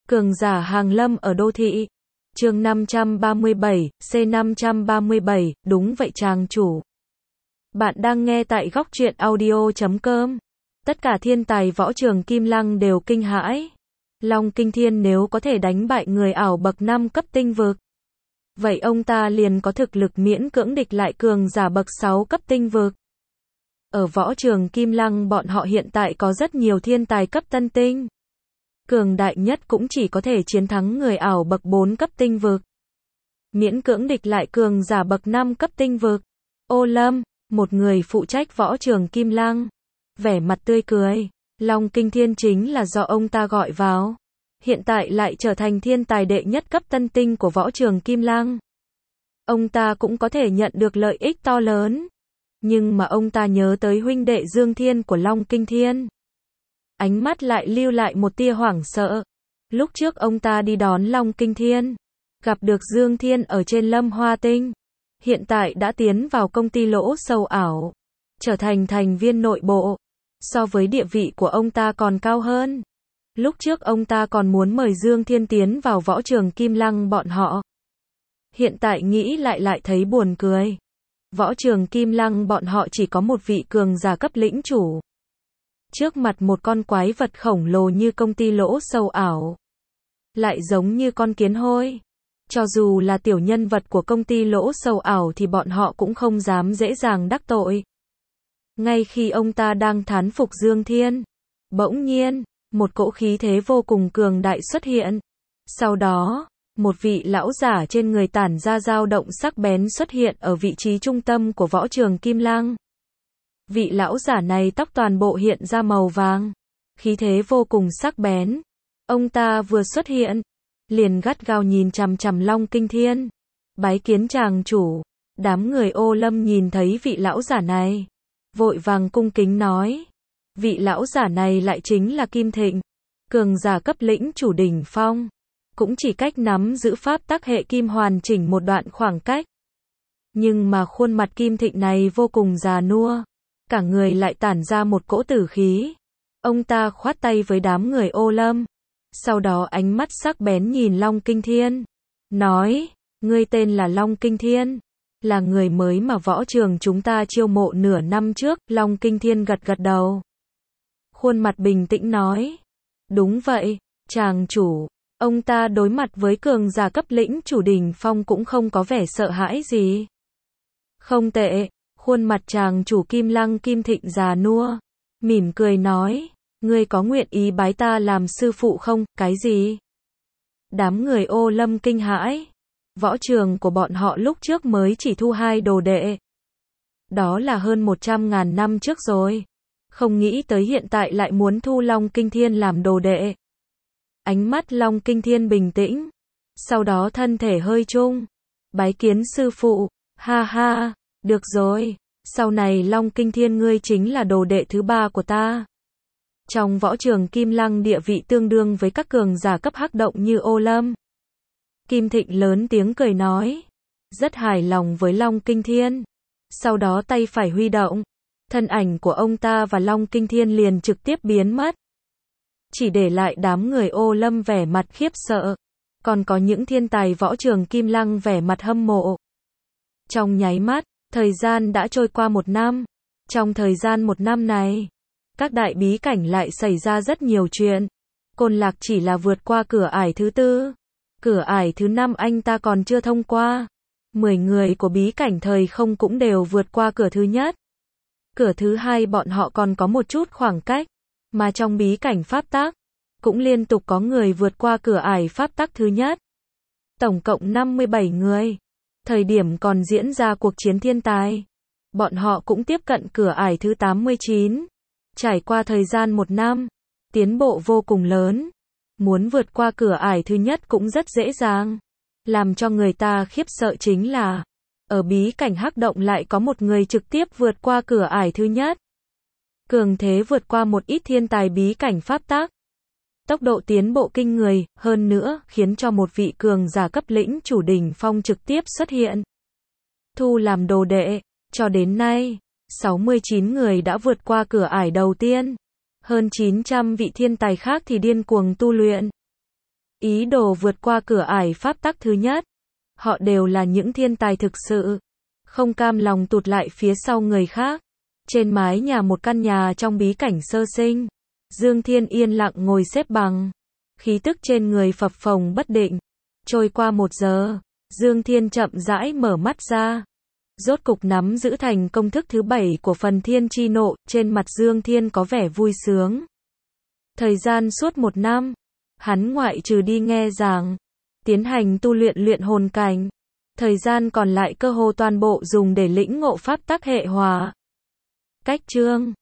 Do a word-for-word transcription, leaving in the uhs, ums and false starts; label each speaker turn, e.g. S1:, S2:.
S1: Cường giả hàng lâm ở đô thị. Chương năm trăm ba mươi bảy, C năm trăm ba mươi bảy, đúng vậy chàng chủ. Bạn đang nghe tại góc truyện audio chấm com. Tất cả thiên tài võ trường Kim Lăng đều kinh hãi. Long Kinh Thiên nếu có thể đánh bại người ảo bậc năm cấp tinh vực, vậy ông ta liền có thực lực miễn cưỡng địch lại cường giả bậc sáu cấp tinh vực. Ở võ trường Kim Lăng bọn họ hiện tại có rất nhiều thiên tài cấp tân tinh. Cường đại nhất cũng chỉ có thể chiến thắng người ảo bậc bốn cấp tinh vực. Miễn cưỡng địch lại cường giả bậc năm cấp tinh vực. Ô Lâm, một người phụ trách võ trường Kim Lăng, vẻ mặt tươi cười. Long Kinh Thiên chính là do ông ta gọi vào. Hiện tại lại trở thành thiên tài đệ nhất cấp tân tinh của võ trường Kim Lăng. Ông ta cũng có thể nhận được lợi ích to lớn. Nhưng mà ông ta nhớ tới huynh đệ Dương Thiên của Long Kinh Thiên. Ánh mắt lại lưu lại một tia hoảng sợ. Lúc trước ông ta đi đón Long Kinh Thiên, gặp được Dương Thiên ở trên Lâm Hoa Tinh. Hiện tại đã tiến vào công ty lỗ sâu ảo, trở thành thành viên nội bộ. So với địa vị của ông ta còn cao hơn. Lúc trước ông ta còn muốn mời Dương Thiên tiến vào võ trường Kim Lăng bọn họ. Hiện tại nghĩ lại lại thấy buồn cười. Võ trường Kim Lăng bọn họ chỉ có một vị cường giả cấp lĩnh chủ. Trước mặt một con quái vật khổng lồ như công ty lỗ sâu ảo, lại giống như con kiến hôi. Cho dù là tiểu nhân vật của công ty lỗ sâu ảo thì bọn họ cũng không dám dễ dàng đắc tội. Ngay khi ông ta đang thán phục Dương Thiên, bỗng nhiên, một cỗ khí thế vô cùng cường đại xuất hiện. Sau đó, một vị lão giả trên người tản ra dao động sắc bén xuất hiện ở vị trí trung tâm của võ trường Kim Lăng. Vị lão giả này tóc toàn bộ hiện ra màu vàng, khí thế vô cùng sắc bén. Ông ta vừa xuất hiện, liền gắt gao nhìn chằm chằm Long Kinh Thiên. Bái kiến chàng chủ. Đám người Ô Lâm nhìn thấy vị lão giả này, vội vàng cung kính nói. Vị lão giả này lại chính là Kim Thịnh, cường giả cấp lĩnh chủ đỉnh phong, cũng chỉ cách nắm giữ pháp tắc hệ kim hoàn chỉnh một đoạn khoảng cách. Nhưng mà khuôn mặt Kim Thịnh này vô cùng già nua, cả người lại tản ra một cỗ tử khí. Ông ta khoát tay với đám người Ô Lâm, sau đó ánh mắt sắc bén nhìn Long Kinh Thiên, nói, ngươi tên là Long Kinh Thiên, là người mới mà võ trường chúng ta chiêu mộ nửa năm trước. Long Kinh Thiên gật gật đầu, khuôn mặt bình tĩnh nói, đúng vậy, chàng chủ. Ông ta đối mặt với cường giả cấp lĩnh chủ đỉnh phong cũng không có vẻ sợ hãi gì. Không tệ, khuôn mặt chàng chủ Kim Lăng Kim Thịnh già nua, mỉm cười nói, ngươi có nguyện ý bái ta làm sư phụ không? Cái gì? Đám người Ô Lâm kinh hãi. Võ trường của bọn họ lúc trước mới chỉ thu hai đồ đệ. Đó là hơn một trăm ngàn năm trước rồi. Không nghĩ tới hiện tại lại muốn thu Long Kinh Thiên làm đồ đệ. Ánh mắt Long Kinh Thiên bình tĩnh, sau đó thân thể hơi trung, bái kiến sư phụ. Ha ha, được rồi, sau này Long Kinh Thiên ngươi chính là đồ đệ thứ ba của ta. Trong võ trường Kim Lăng địa vị tương đương với các cường giả cấp hắc động như Ô Lâm. Kim Thịnh lớn tiếng cười nói, rất hài lòng với Long Kinh Thiên. Sau đó tay phải huy động, thân ảnh của ông ta và Long Kinh Thiên liền trực tiếp biến mất. Chỉ để lại đám người Ô Lâm vẻ mặt khiếp sợ, còn có những thiên tài võ trường Kim Lăng vẻ mặt hâm mộ. Trong nháy mắt, thời gian đã trôi qua một năm. Trong thời gian một năm này, các đại bí cảnh lại xảy ra rất nhiều chuyện. Côn Lạc chỉ là vượt qua cửa ải thứ tư, cửa ải thứ năm anh ta còn chưa thông qua. Mười người của bí cảnh thời không cũng đều vượt qua cửa thứ nhất. Cửa thứ hai bọn họ còn có một chút khoảng cách. Mà trong bí cảnh pháp tắc, cũng liên tục có người vượt qua cửa ải pháp tắc thứ nhất. Tổng cộng năm mươi bảy người. Thời điểm còn diễn ra cuộc chiến thiên tài, bọn họ cũng tiếp cận cửa ải thứ tám mươi chín. Trải qua thời gian một năm, tiến bộ vô cùng lớn. Muốn vượt qua cửa ải thứ nhất cũng rất dễ dàng. Làm cho người ta khiếp sợ chính là, ở bí cảnh hắc động lại có một người trực tiếp vượt qua cửa ải thứ nhất. Cường thế vượt qua một ít thiên tài bí cảnh pháp tắc. Tốc độ tiến bộ kinh người, hơn nữa, khiến cho một vị cường giả cấp lĩnh chủ đỉnh phong trực tiếp xuất hiện. Thu làm đồ đệ, cho đến nay, sáu mươi chín người đã vượt qua cửa ải đầu tiên. Hơn chín trăm vị thiên tài khác thì điên cuồng tu luyện. ý đồ vượt qua cửa ải pháp tắc thứ nhất. Họ đều là những thiên tài thực sự, không cam lòng tụt lại phía sau người khác. Trên mái nhà một căn nhà trong bí cảnh sơ sinh, Dương Thiên yên lặng ngồi xếp bằng, khí tức trên người phập phồng bất định. Trôi qua một giờ, Dương Thiên chậm rãi mở mắt ra. Rốt cục nắm giữ thành công thức thứ bảy của phần thiên chi nộ, trên mặt Dương Thiên có vẻ vui sướng. Thời gian suốt một năm, hắn ngoại trừ đi nghe giảng, tiến hành tu luyện luyện hồn cảnh, thời gian còn lại cơ hồ toàn bộ dùng để lĩnh ngộ pháp tắc hệ hỏa. Cách chương